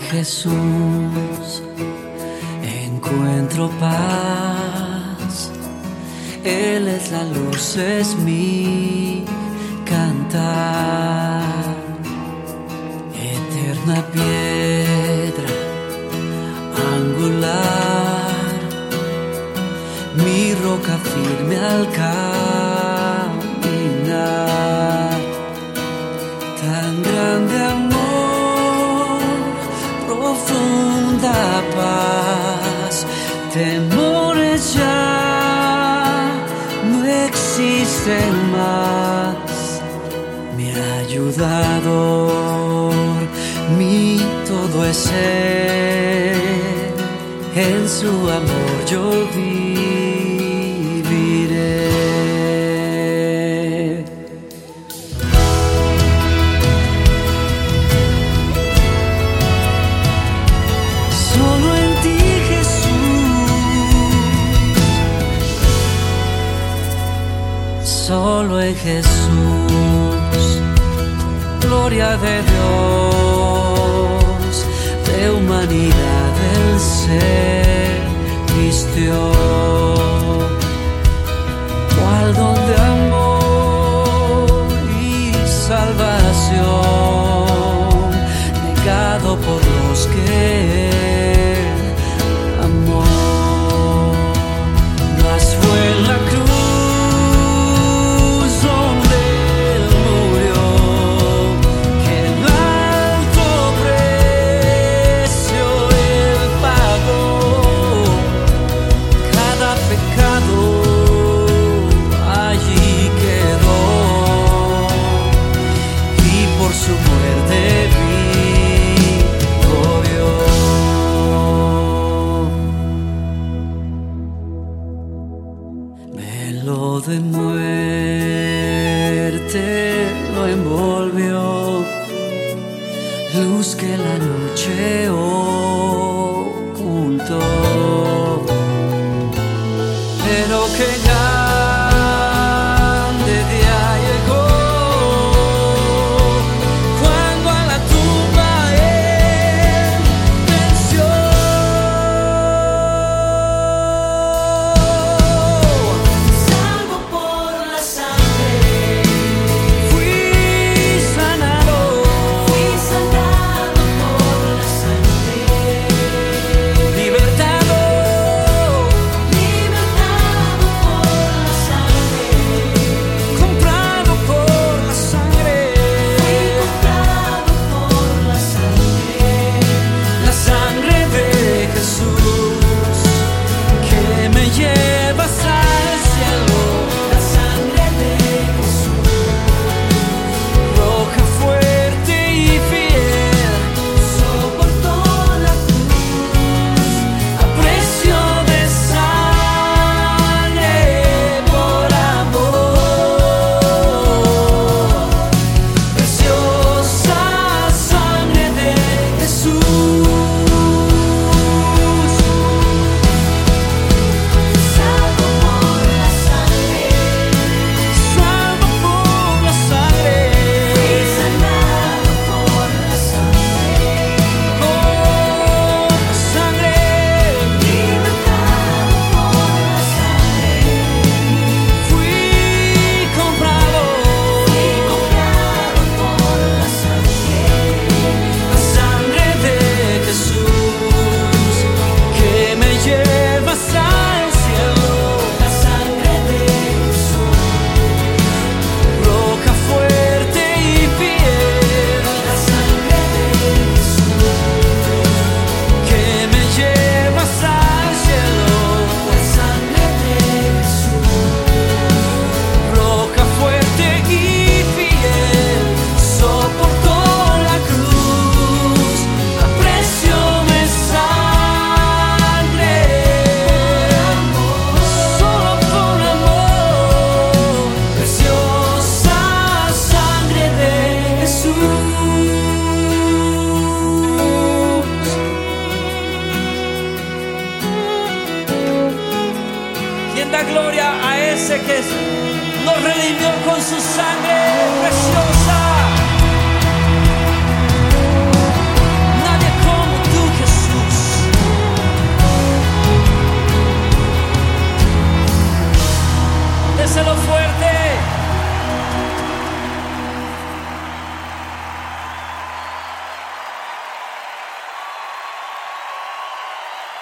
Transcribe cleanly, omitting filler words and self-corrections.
Jesús encuentro paz. Él es la luz, es mi cantar. Eterna piedra angular, mi roca firme al caminar. Tan grande amor, profunda paz, temores ya no existen más. Mi ayudador, mi todo es Él. En su amor yo viviré. Solo en ti, Jesús. Solo en Jesús. Gloria de Dios, de humanidad el ser vistió. Cual don de amor y salvación, negado por los que Él amó. Mas fue en la cruz donde Él murió, que el alto precio Él pagó. Cada pecado allí quedó, y por su muerte vivo yo. Velo de muerte lo envolvió, luz que la noche ocultó, pero que grande día llegó, cuando a la tumba Él venció. Salvo por la sangre, fui sanado por la sangre, libertado por la sangre, comprado por la sangre, fui comprado por la sangre de Jesús, que me llevas al cielo. La sangre de Jesús, roja, fuerte y fiel, soportó la cruz a precio de sangre por amor. Preciosa sangre de Jesús. Salvo por la sangre, salvo por la sangre, fui sanado por la sangre, libertado por la sangre, fui comprado por la sangre de Jesús, que me llevas al cielo. La sangre de Jesús, roja, fuerte y fiel. La sangre de Jesús, que me llevas al cielo. La sangre de Jesús, roja, fuerte y fiel, soportó la cruz a precio de sangre, solo por amor. Preciosa sangre de Jesús. ¿Quién da gloria a ese que nos redimió con su sangre preciosa?